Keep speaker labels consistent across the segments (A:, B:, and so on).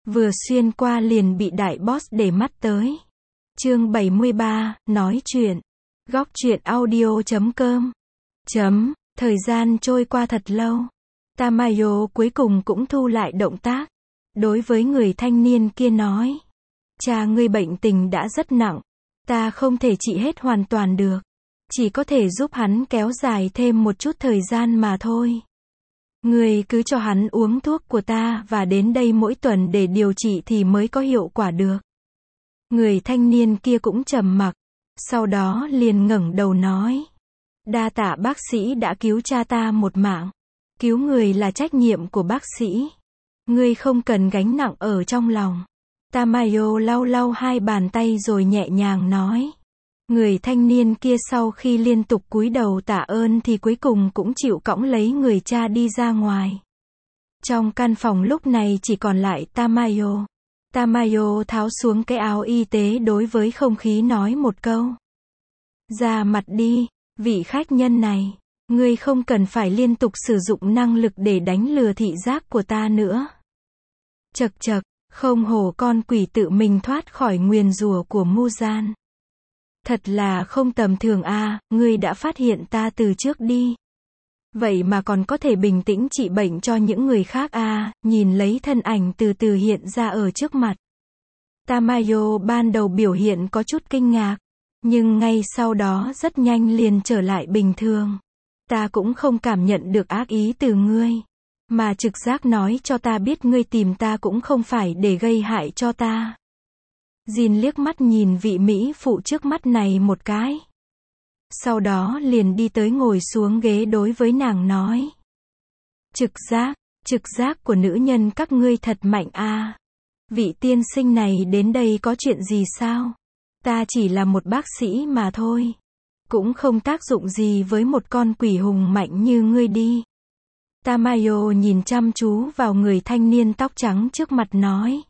A: vừa xuyên qua liền bị đại boss để mắt tới. Chương 73, nói chuyện. Góc truyện audio.com. Thời gian trôi qua thật lâu. Tamayo cuối cùng cũng thu lại động tác. Đối với người thanh niên kia nói. Cha ngươi bệnh tình đã rất nặng. Ta không thể trị hết hoàn toàn được. Chỉ có thể giúp hắn kéo dài thêm một chút thời gian mà thôi. Ngươi cứ cho hắn uống thuốc của ta và đến đây mỗi tuần để điều trị thì mới có hiệu quả được. Người thanh niên kia cũng trầm mặc. Sau đó liền ngẩng đầu nói. Đa tạ bác sĩ đã cứu cha ta một mạng. Cứu người là trách nhiệm của bác sĩ. Ngươi không cần gánh nặng ở trong lòng. Tamayo lau lau hai bàn tay rồi nhẹ nhàng nói. Người thanh niên kia sau khi liên tục cúi đầu tạ ơn thì cuối cùng cũng chịu cõng lấy người cha đi ra ngoài. Trong căn phòng lúc này chỉ còn lại Tamayo. Tamayo tháo xuống cái áo y tế đối với không khí nói một câu. Ra mặt đi, vị khách nhân này. Ngươi không cần phải liên tục sử dụng năng lực để đánh lừa thị giác của ta nữa. Chậc chậc, không hổ con quỷ tự mình thoát khỏi nguyền rủa của Muzan. Thật là không tầm thường a, ngươi đã phát hiện ta từ trước đi. Vậy mà còn có thể bình tĩnh trị bệnh cho những người khác a, nhìn lấy thân ảnh từ từ hiện ra ở trước mặt. Tamayo ban đầu biểu hiện có chút kinh ngạc, nhưng ngay sau đó rất nhanh liền trở lại bình thường. Ta cũng không cảm nhận được ác ý từ ngươi, mà trực giác nói cho ta biết ngươi tìm ta cũng không phải để gây hại cho ta. Jin liếc mắt nhìn vị mỹ phụ trước mắt này một cái. Sau đó liền đi tới ngồi xuống ghế đối với nàng nói. Trực giác của nữ nhân các ngươi thật mạnh a. Vị tiên sinh này đến đây có chuyện gì sao? Ta chỉ là một bác sĩ mà thôi. Cũng không tác dụng gì với một con quỷ hùng mạnh như ngươi đi. Tamayo nhìn chăm chú vào người thanh niên tóc trắng trước mặt nói.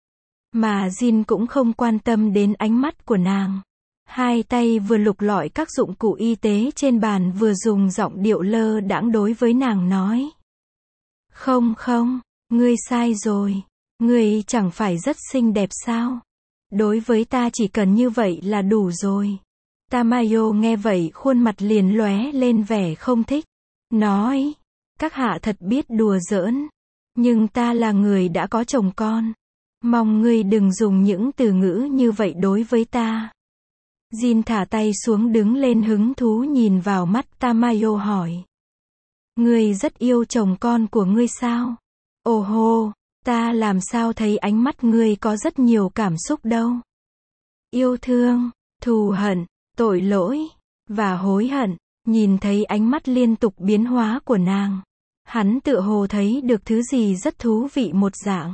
A: Mà Jin cũng không quan tâm đến ánh mắt của nàng. Hai tay vừa lục lọi các dụng cụ y tế trên bàn vừa dùng giọng điệu lơ đãng đối với nàng nói. Không, ngươi sai rồi. Ngươi chẳng phải rất xinh đẹp sao? Đối với ta chỉ cần như vậy là đủ rồi. Tamayo nghe vậy khuôn mặt liền lóe lên vẻ không thích. Nói, các hạ thật biết đùa giỡn. Nhưng ta là người đã có chồng con. Mong ngươi đừng dùng những từ ngữ như vậy đối với ta. Jin thả tay xuống đứng lên hứng thú nhìn vào mắt Tamayo hỏi. Ngươi rất yêu chồng con của ngươi sao? Ồ hô, ta làm sao thấy ánh mắt ngươi có rất nhiều cảm xúc đâu. Yêu thương, thù hận, tội lỗi, và hối hận. Nhìn thấy ánh mắt liên tục biến hóa của nàng. Hắn tựa hồ thấy được thứ gì rất thú vị một dạng.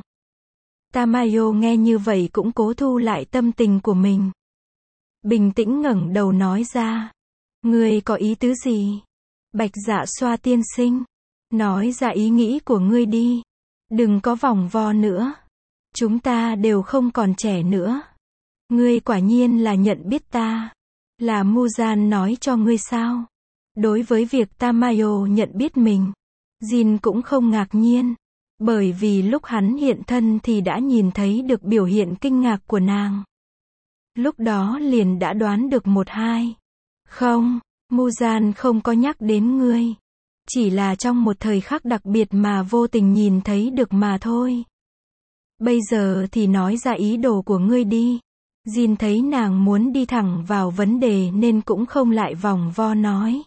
A: Tamayo nghe như vậy cũng cố thu lại tâm tình của mình. Bình tĩnh ngẩng đầu nói ra. Ngươi có ý tứ gì? Bạch Dạ Xoa tiên sinh. Nói ra ý nghĩ của ngươi đi. Đừng có vòng vo nữa. Chúng ta đều không còn trẻ nữa. Ngươi quả nhiên là nhận biết ta. Là Muzan nói cho ngươi sao? Đối với việc Tamayo nhận biết mình, Jin cũng không ngạc nhiên. Bởi vì lúc hắn hiện thân thì đã nhìn thấy được biểu hiện kinh ngạc của nàng. Lúc đó liền đã đoán được một hai. Không, Muzan không có nhắc đến ngươi. Chỉ là trong một thời khắc đặc biệt mà vô tình nhìn thấy được mà thôi. Bây giờ thì nói ra ý đồ của ngươi đi. Jin thấy nàng muốn đi thẳng vào vấn đề nên cũng không lại vòng vo nói.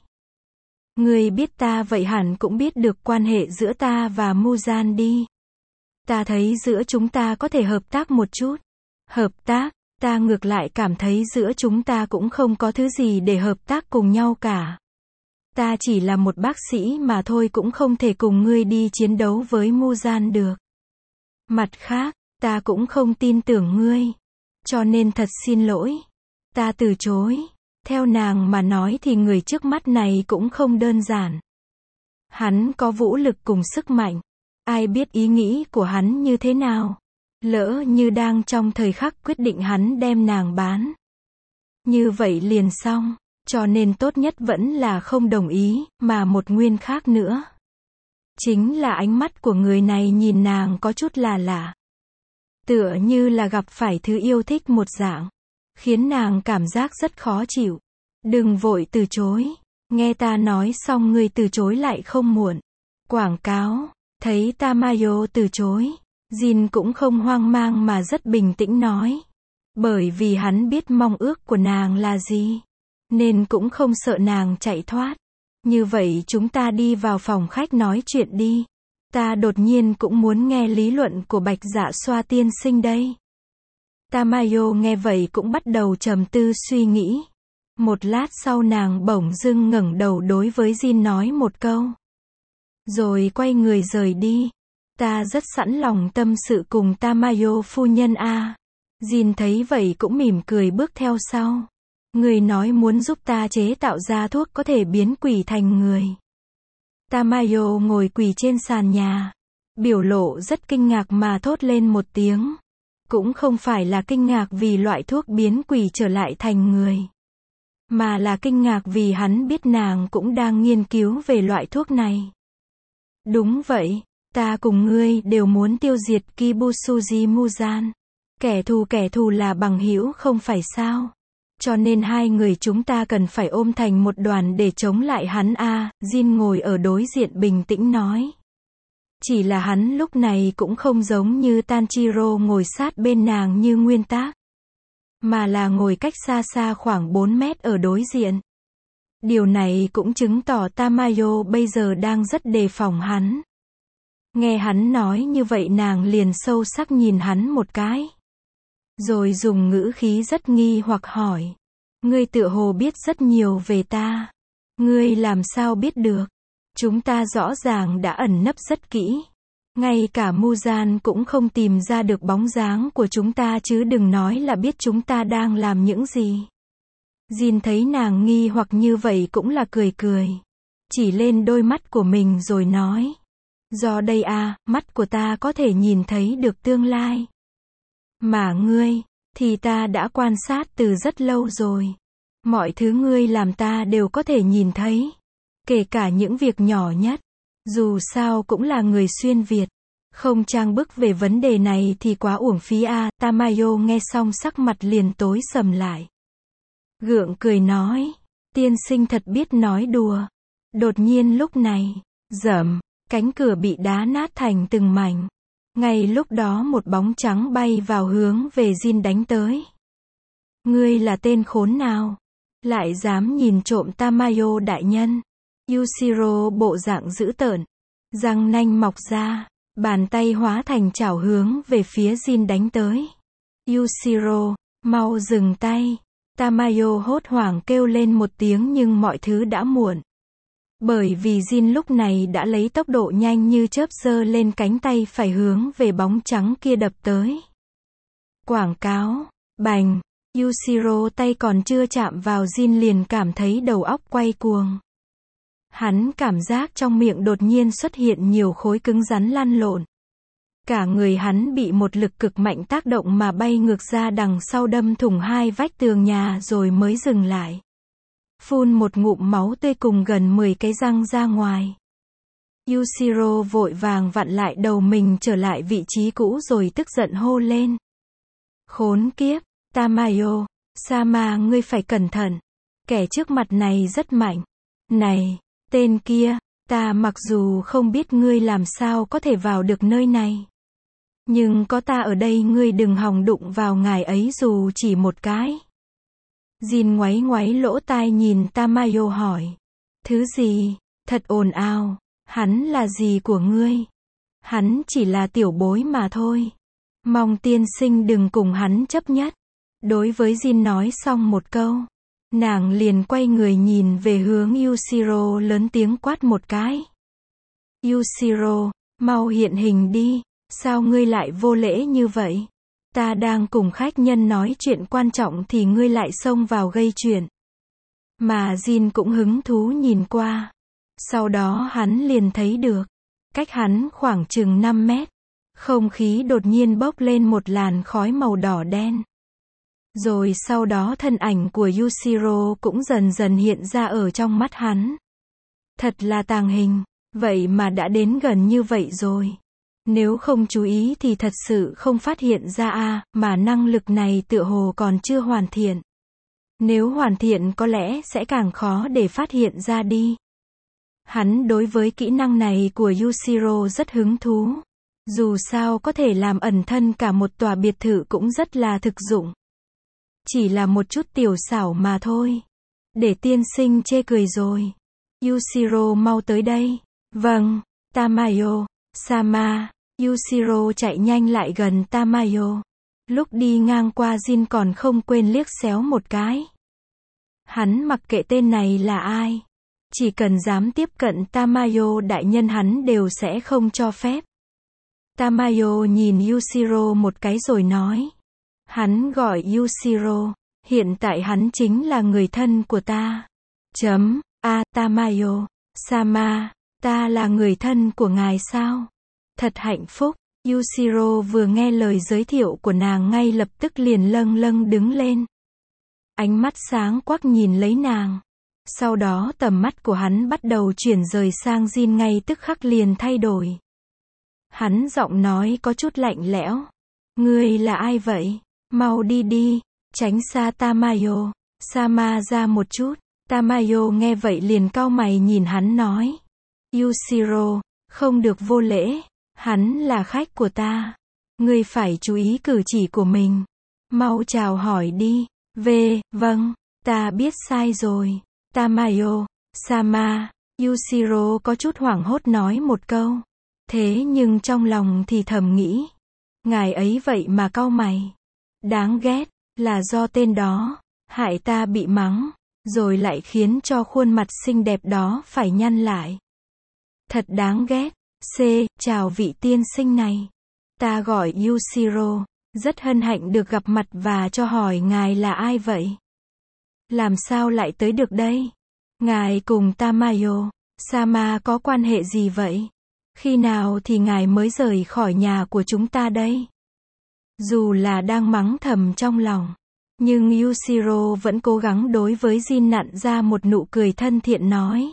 A: Ngươi biết ta vậy hẳn cũng biết được quan hệ giữa ta và Muzan đi. Ta thấy giữa chúng ta có thể hợp tác một chút. Hợp tác, ta ngược lại cảm thấy giữa chúng ta cũng không có thứ gì để hợp tác cùng nhau cả. Ta chỉ là một bác sĩ mà thôi cũng không thể cùng ngươi đi chiến đấu với Muzan được. Mặt khác, ta cũng không tin tưởng ngươi. Cho nên thật xin lỗi. Ta từ chối. Theo nàng mà nói thì người trước mắt này cũng không đơn giản. Hắn có vũ lực cùng sức mạnh. Ai biết ý nghĩ của hắn như thế nào. Lỡ như đang trong thời khắc quyết định hắn đem nàng bán. Như vậy liền xong. Cho nên tốt nhất vẫn là không đồng ý, mà một nguyên khác nữa. Chính là ánh mắt của người này nhìn nàng có chút là lạ. Tựa như là gặp phải thứ yêu thích một dạng. Khiến nàng cảm giác rất khó chịu. Đừng vội từ chối. Nghe ta nói xong ngươi từ chối lại không muộn. Quảng cáo. Thấy Tamayo từ chối. Jin cũng không hoang mang mà rất bình tĩnh nói. Bởi vì hắn biết mong ước của nàng là gì. Nên cũng không sợ nàng chạy thoát. Như vậy chúng ta đi vào phòng khách nói chuyện đi. Ta đột nhiên cũng muốn nghe lý luận của Bạch Dạ Xoa tiên sinh đây. Tamayo nghe vậy cũng bắt đầu trầm tư suy nghĩ. Một lát sau nàng bỗng dưng ngẩng đầu đối với Jin nói một câu. Rồi quay người rời đi. Ta rất sẵn lòng tâm sự cùng Tamayo phu nhân a. Jin thấy vậy cũng mỉm cười bước theo sau. Người nói muốn giúp ta chế tạo ra thuốc có thể biến quỷ thành người. Tamayo ngồi quỳ trên sàn nhà. Biểu lộ rất kinh ngạc mà thốt lên một tiếng. Cũng không phải là kinh ngạc vì loại thuốc biến quỷ trở lại thành người. Mà là kinh ngạc vì hắn biết nàng cũng đang nghiên cứu về loại thuốc này. Đúng vậy, ta cùng ngươi đều muốn tiêu diệt Kibusuji Muzan. Kẻ thù là bằng hữu không phải sao? Cho nên hai người chúng ta cần phải ôm thành một đoàn để chống lại hắn a. Jin ngồi ở đối diện bình tĩnh nói. Chỉ là hắn lúc này cũng không giống như Tanjiro ngồi sát bên nàng như nguyên tác. Mà là ngồi cách xa xa khoảng 4 mét ở đối diện. Điều này cũng chứng tỏ Tamayo bây giờ đang rất đề phòng hắn. Nghe hắn nói như vậy nàng liền sâu sắc nhìn hắn một cái. Rồi dùng ngữ khí rất nghi hoặc hỏi. Ngươi tựa hồ biết rất nhiều về ta. Ngươi làm sao biết được? Chúng ta rõ ràng đã ẩn nấp rất kỹ. Ngay cả Muzan cũng không tìm ra được bóng dáng của chúng ta chứ đừng nói là biết chúng ta đang làm những gì. Jin thấy nàng nghi hoặc như vậy cũng là cười cười. Chỉ lên đôi mắt của mình rồi nói. Do đây mắt của ta có thể nhìn thấy được tương lai. Mà ngươi, thì ta đã quan sát từ rất lâu rồi. Mọi thứ ngươi làm ta đều có thể nhìn thấy. Kể cả những việc nhỏ nhất. Dù sao cũng là người xuyên Việt. Không trang bức về vấn đề này thì quá uổng phí a. Tamayo nghe xong sắc mặt liền tối sầm lại. Gượng cười nói. Tiên sinh thật biết nói đùa. Đột nhiên lúc này, rầm, cánh cửa bị đá nát thành từng mảnh. Ngay lúc đó một bóng trắng bay vào hướng về Jin đánh tới. Ngươi là tên khốn nào? Lại dám nhìn trộm Tamayo đại nhân. Yushiro bộ dạng dữ tợn. Răng nanh mọc ra. Bàn tay hóa thành chảo hướng về phía Jin đánh tới. Yushiro, mau dừng tay. Tamayo hốt hoảng kêu lên một tiếng nhưng mọi thứ đã muộn. Bởi vì Jin lúc này đã lấy tốc độ nhanh như chớp giơ lên cánh tay phải hướng về bóng trắng kia đập tới. Quảng cáo, bành, Yushiro tay còn chưa chạm vào Jin liền cảm thấy đầu óc quay cuồng. Hắn cảm giác trong miệng đột nhiên xuất hiện nhiều khối cứng rắn lăn lộn. Cả người hắn bị một lực cực mạnh tác động mà bay ngược ra đằng sau đâm thủng hai vách tường nhà rồi mới dừng lại. Phun một ngụm máu tươi cùng gần 10 cái răng ra ngoài. Yushiro vội vàng vặn lại đầu mình trở lại vị trí cũ rồi tức giận hô lên. Khốn kiếp, Tamayo, Sama ngươi phải cẩn thận. Kẻ trước mặt này rất mạnh. Này, tên kia, ta mặc dù không biết ngươi làm sao có thể vào được nơi này. Nhưng có ta ở đây ngươi đừng hòng đụng vào ngài ấy dù chỉ một cái. Jin ngoáy ngoáy lỗ tai nhìn Tamayo hỏi. Thứ gì? Thật ồn ào. Hắn là gì của ngươi? Hắn chỉ là tiểu bối mà thôi. Mong tiên sinh đừng cùng hắn chấp nhất. Đối với Jin nói xong một câu. Nàng liền quay người nhìn về hướng Yushiro lớn tiếng quát một cái. Yushiro, mau hiện hình đi. Sao ngươi lại vô lễ như vậy? Ta đang cùng khách nhân nói chuyện quan trọng thì ngươi lại xông vào gây chuyện. Mà Jin cũng hứng thú nhìn qua. Sau đó hắn liền thấy được. Cách hắn khoảng chừng 5 mét. Không khí đột nhiên bốc lên một làn khói màu đỏ đen. Rồi sau đó thân ảnh của Yushiro cũng dần dần hiện ra ở trong mắt hắn. Thật là tàng hình. Vậy mà đã đến gần như vậy rồi. Nếu không chú ý thì thật sự không phát hiện ra mà năng lực này tựa hồ còn chưa hoàn thiện. Nếu hoàn thiện có lẽ sẽ càng khó để phát hiện ra đi. Hắn đối với kỹ năng này của Yushiro rất hứng thú. Dù sao có thể làm ẩn thân cả một tòa biệt thự cũng rất là thực dụng. Chỉ là một chút tiểu xảo mà thôi. Để tiên sinh chê cười rồi. Yushiro mau tới đây. Vâng, Tamayo, Sama. Yushiro chạy nhanh lại gần Tamayo. Lúc đi ngang qua Jin còn không quên liếc xéo một cái. Hắn mặc kệ tên này là ai. Chỉ cần dám tiếp cận Tamayo đại nhân hắn đều sẽ không cho phép. Tamayo nhìn Yushiro một cái rồi nói. Hắn gọi Yushiro. Hiện tại hắn chính là người thân của ta. Tamayo, Sama, ta là người thân của ngài sao? Thật hạnh phúc. Yushiro vừa nghe lời giới thiệu của nàng ngay lập tức liền lâng lâng đứng lên. Ánh mắt sáng quắc nhìn lấy nàng. Sau đó tầm mắt của hắn bắt đầu chuyển rời sang Jin ngay tức khắc liền thay đổi. Hắn giọng nói có chút lạnh lẽo. Ngươi là ai vậy? Mau đi đi, tránh xa Tamayo, Sama ra một chút. Tamayo nghe vậy liền cau mày nhìn hắn nói. Yushiro, không được vô lễ, hắn là khách của ta. Ngươi phải chú ý cử chỉ của mình. Mau chào hỏi đi. Vâng, ta biết sai rồi. Tamayo, Sama, Yushiro có chút hoảng hốt nói một câu. Thế nhưng trong lòng thì thầm nghĩ. Ngài ấy vậy mà cau mày. Đáng ghét, là do tên đó, hại ta bị mắng, rồi lại khiến cho khuôn mặt xinh đẹp đó phải nhăn lại. Thật đáng ghét. Chào vị tiên sinh này. Ta gọi Yushiro, rất hân hạnh được gặp mặt và cho hỏi ngài là ai vậy? Làm sao lại tới được đây? Ngài cùng Tamayo, Sama có quan hệ gì vậy? Khi nào thì ngài mới rời khỏi nhà của chúng ta đây? Dù là đang mắng thầm trong lòng, nhưng Yushiro vẫn cố gắng đối với Jin nặn ra một nụ cười thân thiện nói.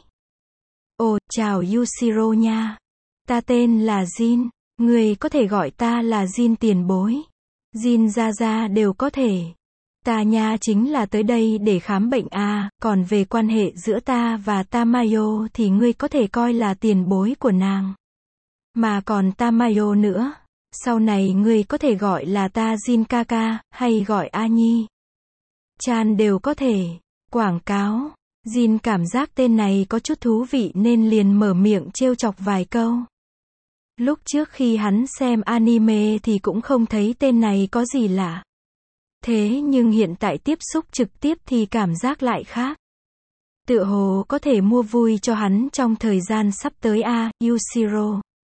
A: Ồ, chào Yushiro nha. Ta tên là Jin, người có thể gọi ta là Jin tiền bối. Jin ra đều có thể. Ta nha chính là tới đây để khám bệnh còn về quan hệ giữa ta và Tamayo thì ngươi có thể coi là tiền bối của nàng. Mà còn Tamayo nữa, sau này ngươi có thể gọi là ta Jin Kaka, hay gọi A Nhi. Chan đều có thể. Quảng cáo. Jin cảm giác tên này có chút thú vị nên liền mở miệng trêu chọc vài câu. Lúc trước khi hắn xem anime thì cũng không thấy tên này có gì lạ. Thế nhưng hiện tại tiếp xúc trực tiếp thì cảm giác lại khác. Tựa hồ có thể mua vui cho hắn trong thời gian sắp tới Yushiro.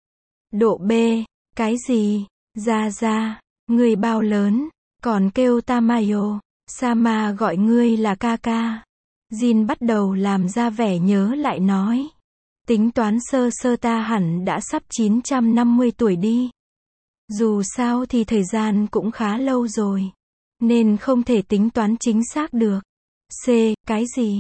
A: Độ B, cái gì? Ra, người bao lớn, còn kêu Tamayo, Sama gọi ngươi là Kaka. Jin bắt đầu làm ra vẻ nhớ lại nói. Tính toán sơ ta hẳn đã sắp 950 tuổi đi. Dù sao thì thời gian cũng khá lâu rồi. Nên không thể tính toán chính xác được. Cái gì?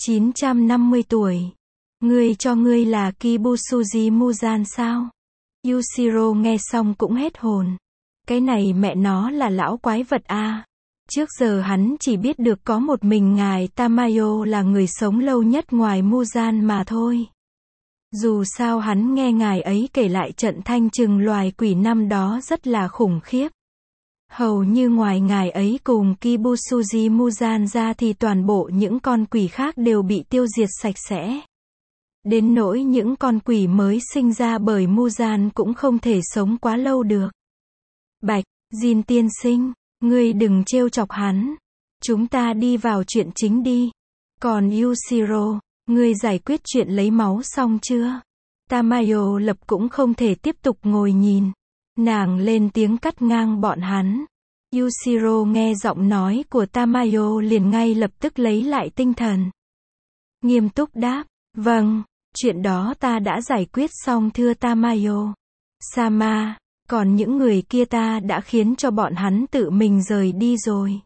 A: 950 tuổi. Ngươi cho ngươi là Kibusuji Muzan sao? Yushiro nghe xong cũng hết hồn. Cái này mẹ nó là lão quái vật Trước giờ hắn chỉ biết được có một mình ngài Tamayo là người sống lâu nhất ngoài Muzan mà thôi. Dù sao hắn nghe ngài ấy kể lại trận thanh trừng loài quỷ năm đó rất là khủng khiếp. Hầu như ngoài ngài ấy cùng Kibusuji Muzan ra thì toàn bộ những con quỷ khác đều bị tiêu diệt sạch sẽ. Đến nỗi những con quỷ mới sinh ra bởi Muzan cũng không thể sống quá lâu được. Bạch, Jin tiên sinh, ngươi đừng trêu chọc hắn. Chúng ta đi vào chuyện chính đi. Còn Yushiro, ngươi giải quyết chuyện lấy máu xong chưa? Tamayo lập cũng không thể tiếp tục ngồi nhìn. Nàng lên tiếng cắt ngang bọn hắn. Yushiro nghe giọng nói của Tamayo liền ngay lập tức lấy lại tinh thần. Nghiêm túc đáp, vâng, chuyện đó ta đã giải quyết xong thưa Tamayo. Sama, còn những người kia ta đã khiến cho bọn hắn tự mình rời đi rồi.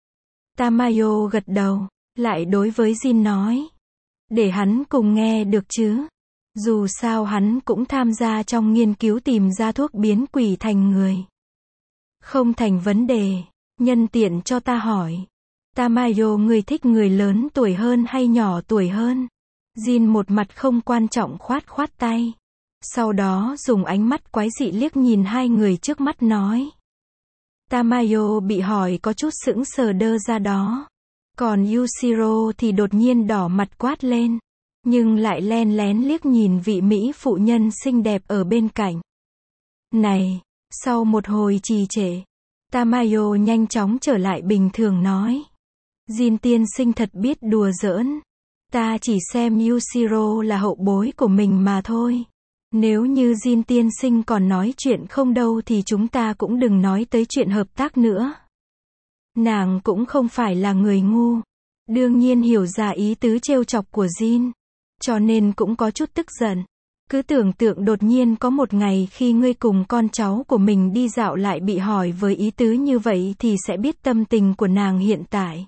A: Tamayo gật đầu, lại đối với Jin nói. Để hắn cùng nghe được chứ. Dù sao hắn cũng tham gia trong nghiên cứu tìm ra thuốc biến quỷ thành người. Không thành vấn đề. Nhân tiện cho ta hỏi. Tamayo, người thích người lớn tuổi hơn hay nhỏ tuổi hơn? Jin một mặt không quan trọng khoát khoát tay. Sau đó dùng ánh mắt quái dị liếc nhìn hai người trước mắt nói. Tamayo bị hỏi có chút sững sờ đơ ra đó. Còn Yushiro thì đột nhiên đỏ mặt quát lên. Nhưng lại len lén liếc nhìn vị mỹ phụ nhân xinh đẹp ở bên cạnh. Này! Sau một hồi trì trệ, Tamayo nhanh chóng trở lại bình thường nói. Jin tiên sinh thật biết đùa giỡn. Ta chỉ xem Yushiro là hậu bối của mình mà thôi. Nếu như Jin tiên sinh còn nói chuyện không đâu thì chúng ta cũng đừng nói tới chuyện hợp tác nữa. Nàng cũng không phải là người ngu. Đương nhiên hiểu ra ý tứ trêu chọc của Jin. Cho nên cũng có chút tức giận. Cứ tưởng tượng đột nhiên có một ngày khi ngươi cùng con cháu của mình đi dạo lại bị hỏi với ý tứ như vậy thì sẽ biết tâm tình của nàng hiện tại.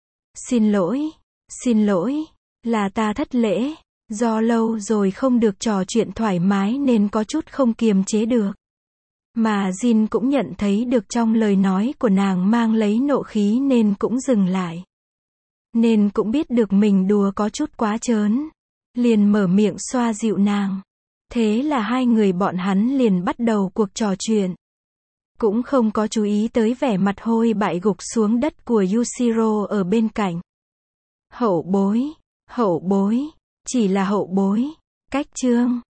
A: Xin lỗi, là ta thất lễ. Do lâu rồi không được trò chuyện thoải mái nên có chút không kiềm chế được. Mà Jin cũng nhận thấy được trong lời nói của nàng mang lấy nộ khí nên cũng dừng lại. Nên cũng biết được mình đùa có chút quá trớn. Liền mở miệng xoa dịu nàng. Thế là hai người bọn hắn liền bắt đầu cuộc trò chuyện. Cũng không có chú ý tới vẻ mặt hôi bại gục xuống đất của Yushiro ở bên cạnh. Hậu bối, chỉ là hậu bối. Cách chương